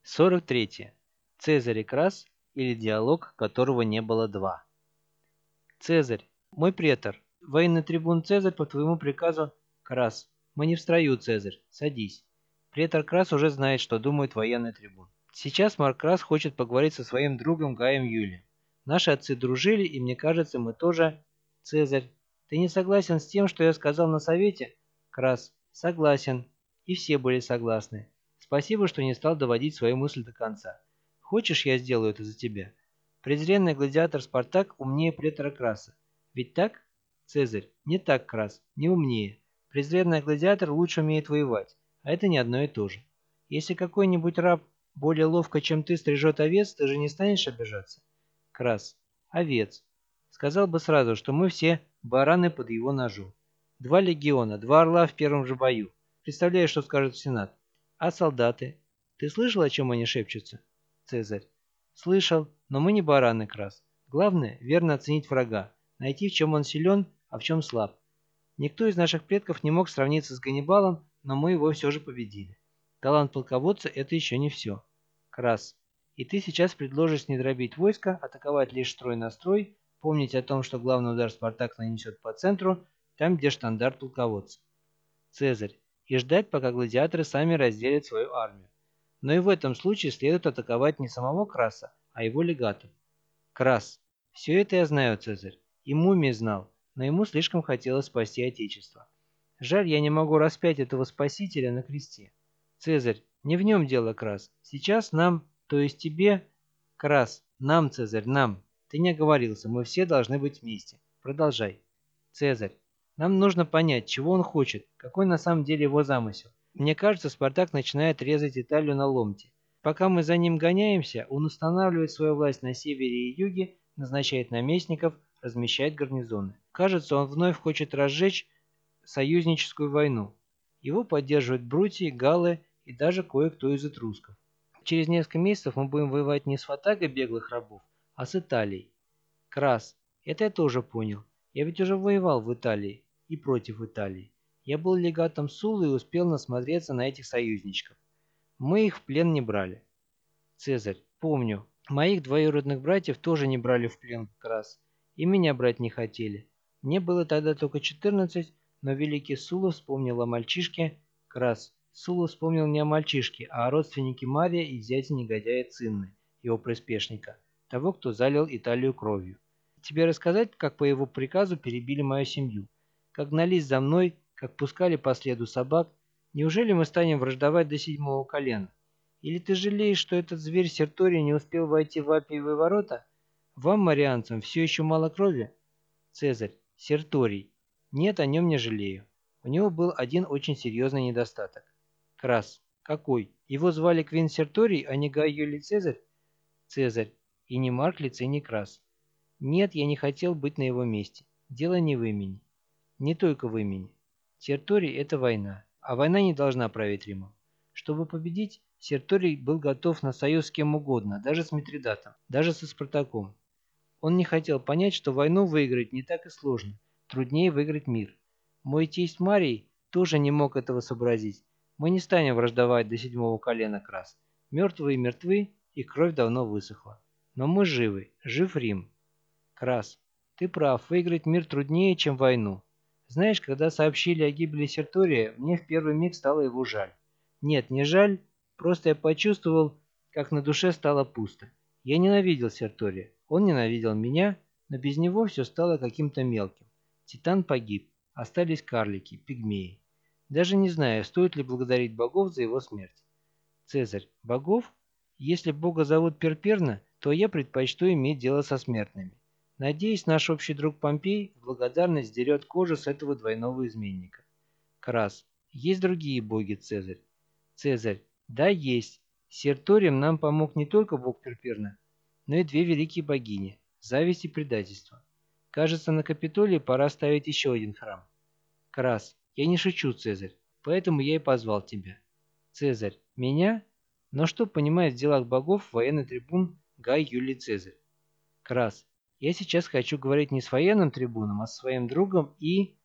43. Цезарь и Крас, или диалог, которого не было два. Цезарь, мой претор, военный трибун Цезарь по твоему приказу. Крас, мы не в строю, Цезарь, садись. Претор Крас уже знает, что думает военный трибун. Сейчас Марк Крас хочет поговорить со своим другом Гаем Юлием. Наши отцы дружили, и мне кажется, мы тоже... Цезарь, ты не согласен с тем, что я сказал на совете? Крас, согласен. И все были согласны. Спасибо, что не стал доводить свою мысль до конца. Хочешь, я сделаю это за тебя? Презренный гладиатор Спартак умнее претора Краса. Ведь так? Цезарь, не так, Крас, не умнее. Презренный гладиатор лучше умеет воевать, а это не одно и то же. Если какой-нибудь раб более ловко, чем ты, стрижет овец, ты же не станешь обижаться? Крас, овец. Сказал бы сразу, что мы все бараны под его ножом. 2 легиона, 2 орла в первом же бою. Представляешь, что скажет Сенат. А солдаты? Ты слышал, о чем они шепчутся? Цезарь. Слышал, но мы не бараны, Крас. Главное, верно оценить врага, найти, в чем он силен, а в чем слаб. Никто из наших предков не мог сравниться с Ганнибалом, но мы его все же победили. Талант полководца – это еще не все. Крас. И ты сейчас предложишь не дробить войско, атаковать лишь строй на строй, помнить о том, что главный удар Спартак нанесет по центру, там, где штандарт полководца. Цезарь. И ждать, пока гладиаторы сами разделят свою армию. Но и в этом случае следует атаковать не самого Краса, а его легатов. Крас. Все это я знаю, Цезарь. И Мумий знал, но ему слишком хотелось спасти Отечество. Жаль, я не могу распять этого спасителя на кресте. Цезарь, не в нем дело, Крас. Сейчас нам, то есть тебе... Крас, нам, Цезарь, нам. Ты не оговорился, мы все должны быть вместе. Продолжай. Цезарь, нам нужно понять, чего он хочет, какой на самом деле его замысел. Мне кажется, Спартак начинает резать Италию на ломти. Пока мы за ним гоняемся, он устанавливает свою власть на севере и юге, назначает наместников, размещает гарнизоны. Кажется, он вновь хочет разжечь союзническую войну. Его поддерживают Брутий, галлы и даже кое-кто из этрусков. Через несколько месяцев мы будем воевать не с ватагой беглых рабов, а с Италией. Крас, это я тоже понял. Я ведь уже воевал в Италии и против Италии. Я был легатом Суллы и успел насмотреться на этих союзничков. Мы их в плен не брали. Цезарь, помню. Моих двоюродных братьев тоже не брали в плен как раз. И меня брать не хотели. Мне было тогда только 14, но великий Сула вспомнил о мальчишке. Крас. Сула вспомнил не о мальчишке, а о родственнике Мария и зяте негодяя Цинны, его приспешника, того, кто залил Италию кровью. Тебе рассказать, как по его приказу перебили мою семью? Как гнались за мной, как пускали по следу собак? Неужели мы станем враждовать до 7-го колена? Или ты жалеешь, что этот зверь Серторий не успел войти в Аппиевы ворота? Вам, марианцам, все еще мало крови? Цезарь, Серторий. Нет, о нем не жалею. У него был один очень серьезный недостаток. Крас. Какой? Его звали Квин Серторий, а не Гай Юлий Цезарь? Цезарь. И не Марк Лициний Крас. Нет, я не хотел быть на его месте. Дело не в имени. Не только в имени. Серторий – это война, а война не должна править Римом. Чтобы победить, Серторий был готов на союз с кем угодно, даже с Митридатом, даже со Спартаком. Он не хотел понять, что войну выиграть не так и сложно, труднее выиграть мир. Мой тесть Марий тоже не мог этого сообразить. Мы не станем враждовать до 7-го колена, Крас. Мертвые мертвы, их кровь давно высохла. Но мы живы, жив Рим. Крас, ты прав, выиграть мир труднее, чем войну. Знаешь, когда сообщили о гибели Сертория, мне в первый миг стало его жаль. Нет, не жаль, просто я почувствовал, как на душе стало пусто. Я ненавидел Сертория, он ненавидел меня, но без него все стало каким-то мелким. Титан погиб, остались карлики, пигмеи. Даже не знаю, стоит ли благодарить богов за его смерть. Цезарь, богов? Если бога зовут Перперна, то я предпочту иметь дело со смертными. Надеюсь, наш общий друг Помпей в благодарность сдерет кожу с этого двойного изменника. Крас. Есть другие боги, Цезарь. Цезарь. Да, есть. С Серторием нам помог не только бог Перперна, но и две великие богини – зависть и предательство. Кажется, на Капитолии пора ставить еще один храм. Крас. Я не шучу, Цезарь, поэтому я и позвал тебя. Цезарь. Меня? Но что понимает в делах богов военный трибун Гай Юлий Цезарь? Крас. Я сейчас хочу говорить не с военным трибуном, а с своим другом и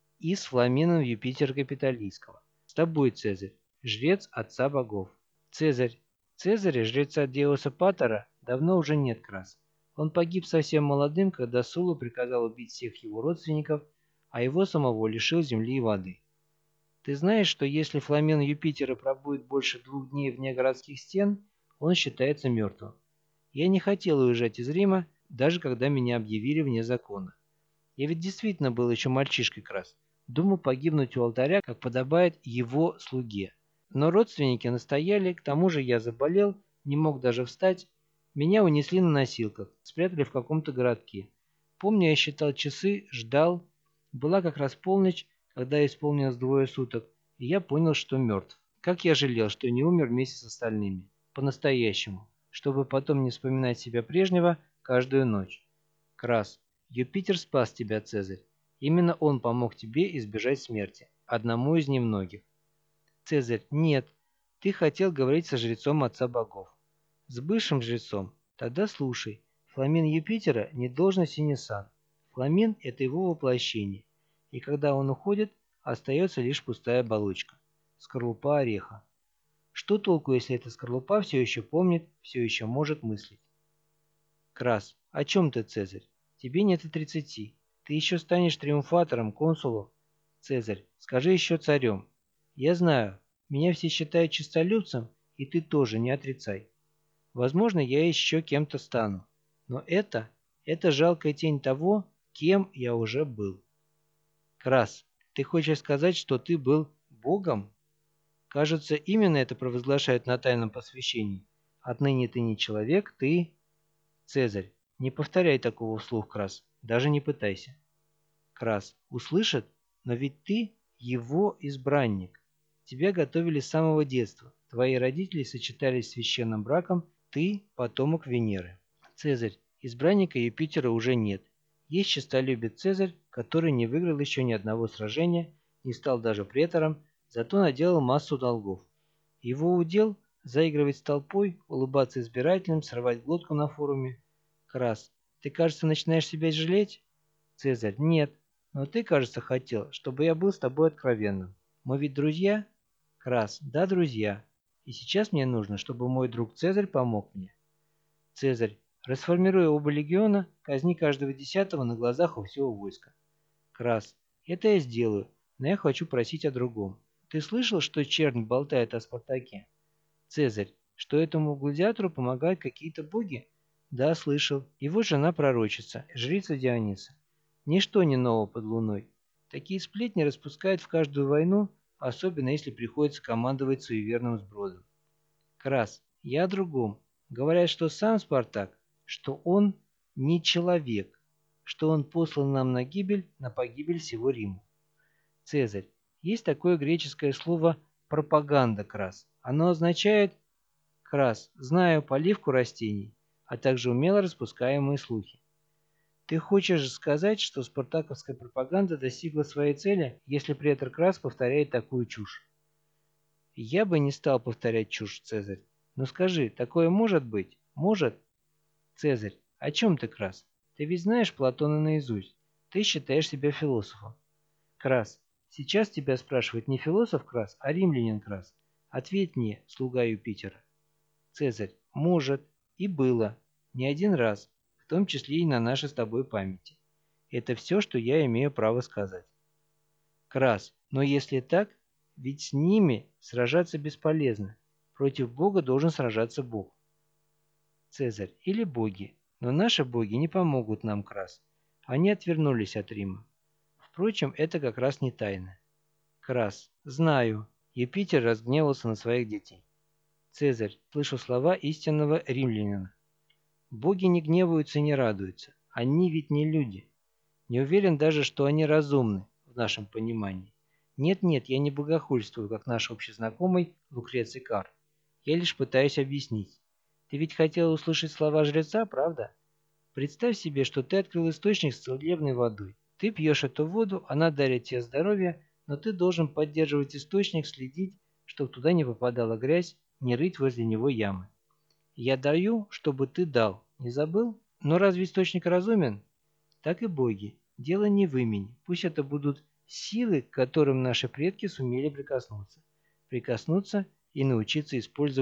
с Фламином Юпитера Капитолийского. С тобой, Цезарь, жрец отца богов. Цезарь, Цезаря, жреца Диоса Патера, давно уже нет, Крас. Он погиб совсем молодым, когда Сула приказал убить всех его родственников, а его самого лишил земли и воды. Ты знаешь, что если фламен Юпитера пробудет больше 2 дней вне городских стен, он считается мертвым. Я не хотел уезжать из Рима, даже когда меня объявили вне закона. Я ведь действительно был еще мальчишкой, Крас. Думал погибнуть у алтаря, как подобает его слуге. Но родственники настояли, к тому же я заболел, не мог даже встать. Меня унесли на носилках, спрятали в каком-то городке. Помню, я считал часы, ждал. Была как раз полночь, когда исполнилось 2 суток, и я понял, что мертв. Как я жалел, что не умер вместе с остальными. По-настоящему. Чтобы потом не вспоминать себя прежнего каждую ночь. Крас, Юпитер спас тебя, Цезарь. Именно он помог тебе избежать смерти. Одному из немногих. Цезарь, нет. Ты хотел говорить со жрецом отца богов. С бывшим жрецом? Тогда слушай. Фламин Юпитера не должен Синесан. Фламин – это его воплощение. И когда он уходит, остается лишь пустая оболочка. Скорлупа ореха. Что толку, если эта скорлупа все еще помнит, все еще может мыслить? Крас, о чем ты, Цезарь? Тебе нет и 30. Ты еще станешь триумфатором, консулом. Цезарь, скажи еще царем. Я знаю, меня все считают честолюбцем, и ты тоже, не отрицай. Возможно, я еще кем-то стану. Но это жалкая тень того, кем я уже был. Крас, ты хочешь сказать, что ты был Богом? Кажется, именно это провозглашают на тайном посвящении. Отныне ты не человек, ты... Цезарь, не повторяй такого вслух, Крас, даже не пытайся. Крас, услышит? Но ведь ты его избранник. Тебя готовили с самого детства. Твои родители сочетались священным браком, ты потомок Венеры. Цезарь, избранника Юпитера уже нет. Есть честолюбец Цезарь, который не выиграл еще ни одного сражения, не стал даже претором, зато наделал массу долгов. Его удел – заигрывать с толпой, улыбаться избирателям, срывать глотку на форуме. Крас, ты, кажется, начинаешь себя жалеть? Цезарь, нет. Но ты, кажется, хотел, чтобы я был с тобой откровенным. Мы ведь друзья? Крас, да, друзья. И сейчас мне нужно, чтобы мой друг Цезарь помог мне. Цезарь, расформируя оба легиона, казни каждого 10-го на глазах у всего войска. Крас, это я сделаю, но я хочу просить о другом. Ты слышал, что Чернь болтает о Спартаке? Цезарь, что этому гладиатору помогают какие-то боги? Да, слышал. Его жена пророчица, жрица Диониса. Ничто не ново под луной. Такие сплетни распускают в каждую войну, особенно если приходится командовать суеверным сбродом. Крас, я о другом. Говорят, что сам Спартак, что он не человек, что он послан нам на погибель всего Рима. Цезарь, есть такое греческое слово «пропаганда», Крас. Оно означает «крас», знаю поливку растений, а также умело распускаемые слухи. Ты хочешь сказать, что спартаковская пропаганда достигла своей цели, если претор Крас повторяет такую чушь? Я бы не стал повторять чушь, Цезарь. Но скажи, такое может быть? Может? Цезарь, о чем ты, Крас? Ты ведь знаешь Платона наизусть. Ты считаешь себя философом. Крас, сейчас тебя спрашивает не философ Крас, а римлянин Крас. Ответь мне, слуга Юпитера. Цезарь, может, и было. Не один раз, в том числе и на нашей с тобой памяти. Это все, что я имею право сказать. Крас, но если так, ведь с ними сражаться бесполезно. Против Бога должен сражаться Бог. Цезарь, или боги. Но наши боги не помогут нам, Крас. Они отвернулись от Рима. Впрочем, это как раз не тайна. Крас, знаю. Юпитер разгневался на своих детей. Цезарь, слышу слова истинного римлянина. Боги не гневаются и не радуются. Они ведь не люди. Не уверен даже, что они разумны в нашем понимании. Нет-нет, я не богохульствую, как наш общезнакомый Лукреций Кар. Я лишь пытаюсь объяснить. Ты ведь хотел услышать слова жреца, правда? Представь себе, что ты открыл источник с целебной водой. Ты пьешь эту воду, она дарит тебе здоровье, но ты должен поддерживать источник, следить, чтобы туда не попадала грязь, не рыть возле него ямы. Я даю, чтобы ты дал. Не забыл? Но разве источник разумен? Так и боги. Дело не в имени. Пусть это будут силы, к которым наши предки сумели прикоснуться. Прикоснуться и научиться использовать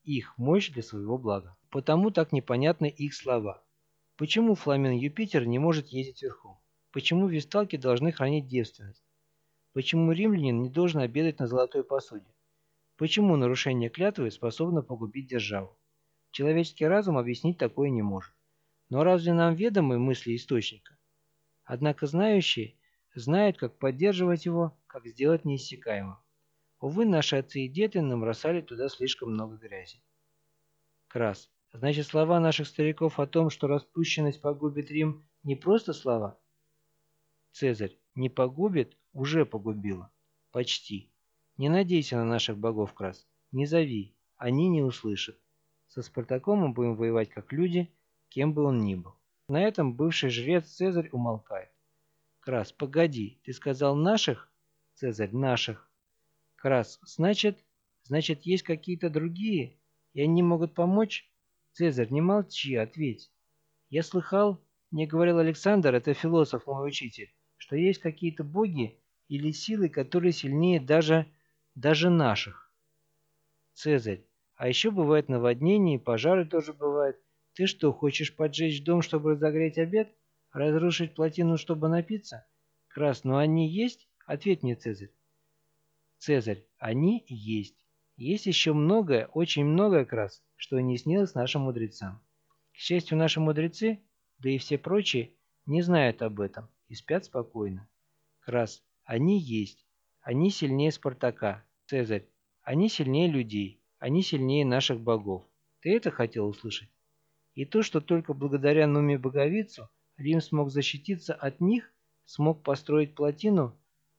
их мощь для своего блага. Потому так непонятны их слова. Почему фламен Юпитер не может ездить верхом? Почему весталки должны хранить девственность? Почему римлянин не должен обедать на золотой посуде? Почему нарушение клятвы способно погубить державу? Человеческий разум объяснить такое не может. Но разве нам ведомы мысли источника? Однако знающие знают, как поддерживать его, как сделать неиссякаемым. Увы, наши отцы и деды набросали туда слишком много грязи. Крас. Значит, слова наших стариков о том, что распущенность погубит Рим, не просто слова? Цезарь. Не погубит, уже погубила. Почти. Не надейся на наших богов, Крас. Не зови, они не услышат. Со Спартаком мы будем воевать как люди, кем бы он ни был. На этом бывший жрец Цезарь умолкает. Крас, погоди, ты сказал наших? Цезарь, наших. Крас, значит, есть какие-то другие, и они могут помочь? Цезарь, не молчи, ответь. Я слыхал, мне говорил Александр, это философ, мой учитель, что есть какие-то боги или силы, которые сильнее даже наших. Цезарь, а еще бывают наводнения и пожары тоже бывают. Ты что, хочешь поджечь дом, чтобы разогреть обед? Разрушить плотину, чтобы напиться? Крас, но они есть? Ответь мне, Цезарь. Цезарь, они есть. Есть еще многое, очень многое, Крас, что не снилось нашим мудрецам. К счастью, наши мудрецы, да и все прочие, не знают об этом и спят спокойно. Крас, они есть. Они сильнее Спартака. Цезарь, они сильнее людей. Они сильнее наших богов. Ты это хотел услышать? И то, что только благодаря Нуме Боговицу Рим смог защититься от них, смог построить плотину?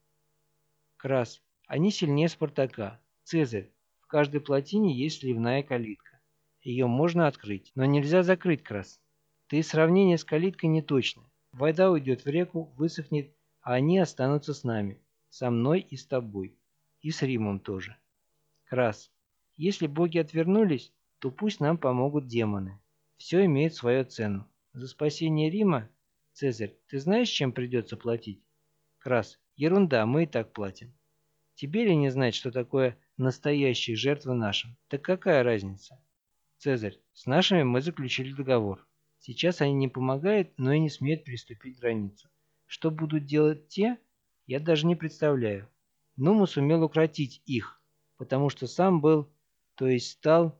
Крас, они сильнее Спартака. Цезарь, в каждой плотине есть сливная калитка. Ее можно открыть, но нельзя закрыть, Крас. Ты сравнение с калиткой не точно. Вода уйдет в реку, высохнет, а они останутся с нами. Со мной и с тобой. И с Римом тоже. Крас, если боги отвернулись, то пусть нам помогут демоны. Все имеет свою цену. За спасение Рима, Цезарь, ты знаешь, чем придется платить? Крас, ерунда, мы и так платим. Тебе ли не знать, что такое настоящие жертвы нашим? Так какая разница? Цезарь, с нашими мы заключили договор. Сейчас они не помогают, но и не смеют переступить границу. Что будут делать те, я даже не представляю. Нуму сумел укротить их, потому что сам был, то есть стал,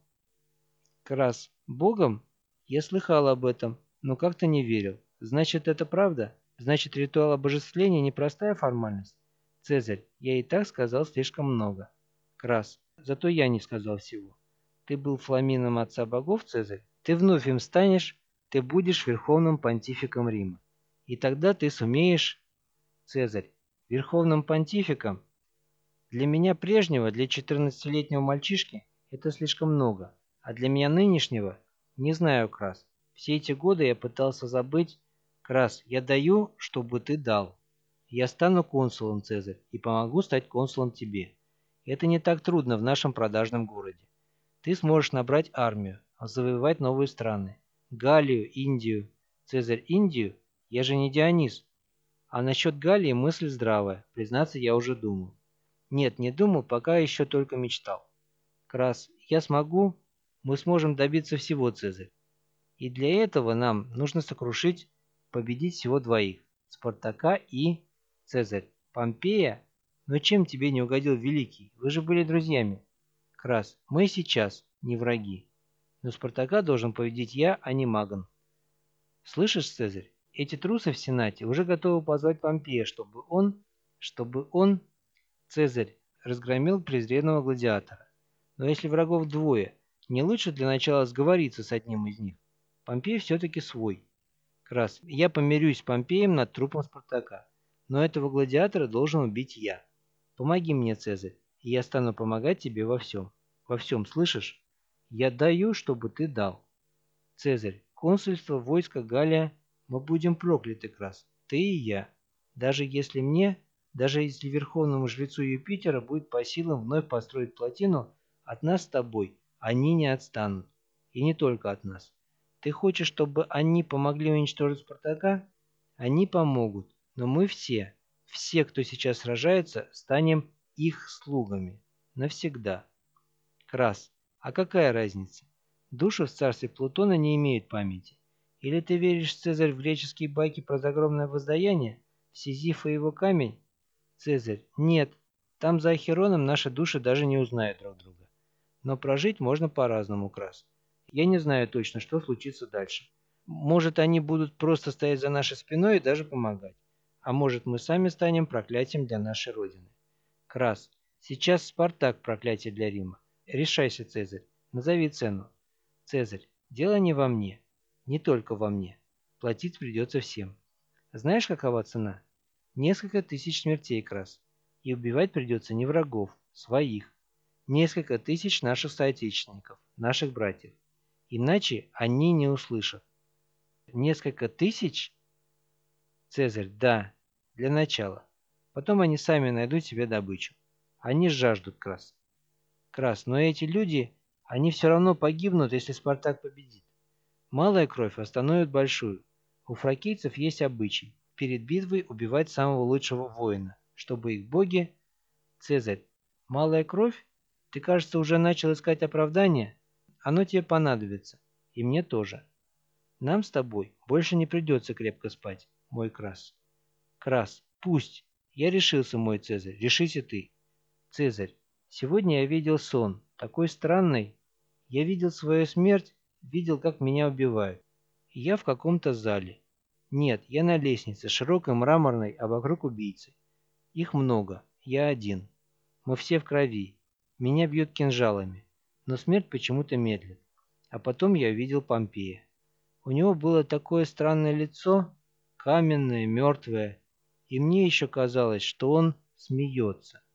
Крас, богом? Я слыхал об этом, но как-то не верил. Значит, это правда? Значит, ритуал обожествления не простая формальность? Цезарь, я и так сказал слишком много. Крас, зато я не сказал всего. Ты был фламином отца богов, Цезарь? Ты вновь им станешь, ты будешь верховным понтификом Рима. И тогда ты сумеешь... Цезарь, верховным понтификом? Для меня прежнего, для 14-летнего мальчишки, это слишком много. А для меня нынешнего, не знаю, Крас. Все эти годы я пытался забыть. Крас, я даю, чтобы ты дал. Я стану консулом, Цезарь, и помогу стать консулом тебе. Это не так трудно в нашем продажном городе. Ты сможешь набрать армию, завоевать новые страны. Галлию, Индию. Цезарь, Индию? Я же не Дионис. А насчет Галлии мысль здравая, признаться, я уже думал. Нет, не думал, пока еще только мечтал. Крас, я смогу, мы сможем добиться всего, Цезарь. И для этого нам нужно сокрушить, победить всего двоих. Спартака и... Цезарь, Помпея? Но чем тебе не угодил Великий? Вы же были друзьями. Крас, мы и сейчас не враги. Но Спартака должен победить я, а не Маган. Слышишь, Цезарь, эти трусы в Сенате уже готовы позвать Помпея, чтобы он... Цезарь разгромил презренного гладиатора. Но если врагов двое, не лучше для начала сговориться с одним из них? Помпей все-таки свой. Крас, я помирюсь с Помпеем над трупом Спартака. Но этого гладиатора должен убить я. Помоги мне, Цезарь, и я стану помогать тебе во всем. Во всем, слышишь? Я даю, чтобы ты дал. Цезарь, консульство, войско, Галлия, мы будем прокляты, Крас, ты и я. Даже если верховному жрецу Юпитера будет по силам вновь построить плотину, от нас с тобой они не отстанут. И не только от нас. Ты хочешь, чтобы они помогли уничтожить Спартака? Они помогут, но мы все, кто сейчас сражается, станем их слугами. Навсегда. Крас, А какая разница? Души в царстве Плутона не имеют памяти. Или ты веришь, Цезарь, в греческие байки про загромное воздаяние? Сизиф и его камень? Цезарь, нет. Там за Ахероном наши души даже не узнают друг друга. Но прожить можно по-разному, Крас. Я не знаю точно, что случится дальше. Может, они будут просто стоять за нашей спиной и даже помогать. А может, мы сами станем проклятием для нашей Родины. Крас, сейчас Спартак проклятие для Рима. Решайся, Цезарь. Назови цену. Цезарь, дело не во мне. Не только во мне. Платить придется всем. Знаешь, какова цена? Несколько тысяч смертей, Крас. И убивать придется не врагов, своих. Несколько тысяч наших соотечественников, наших братьев. Иначе они не услышат. Несколько тысяч? Цезарь, да, для начала. Потом они сами найдут себе добычу. Они жаждут, Крас. Крас, но эти люди, они все равно погибнут, если Спартак победит. Малая кровь остановит большую. У фракийцев есть обычай перед битвой убивать самого лучшего воина, чтобы их боги... Цезарь, малая кровь? Ты, кажется, уже начал искать оправдание? Оно тебе понадобится. И мне тоже. Нам с тобой больше не придется крепко спать, мой Крас. Крас, пусть. Я решился, мой Цезарь, решись и ты. Цезарь, сегодня я видел сон, такой странный. Я видел свою смерть, видел, как меня убивают. И я в каком-то зале. Нет, я на лестнице, широкой, мраморной, а вокруг убийцы. Их много, я один. Мы все в крови. Меня бьют кинжалами. Но смерть почему-то медлит. А потом я увидел Помпея. У него было такое странное лицо, каменное, мертвое. И мне еще казалось, что он смеется.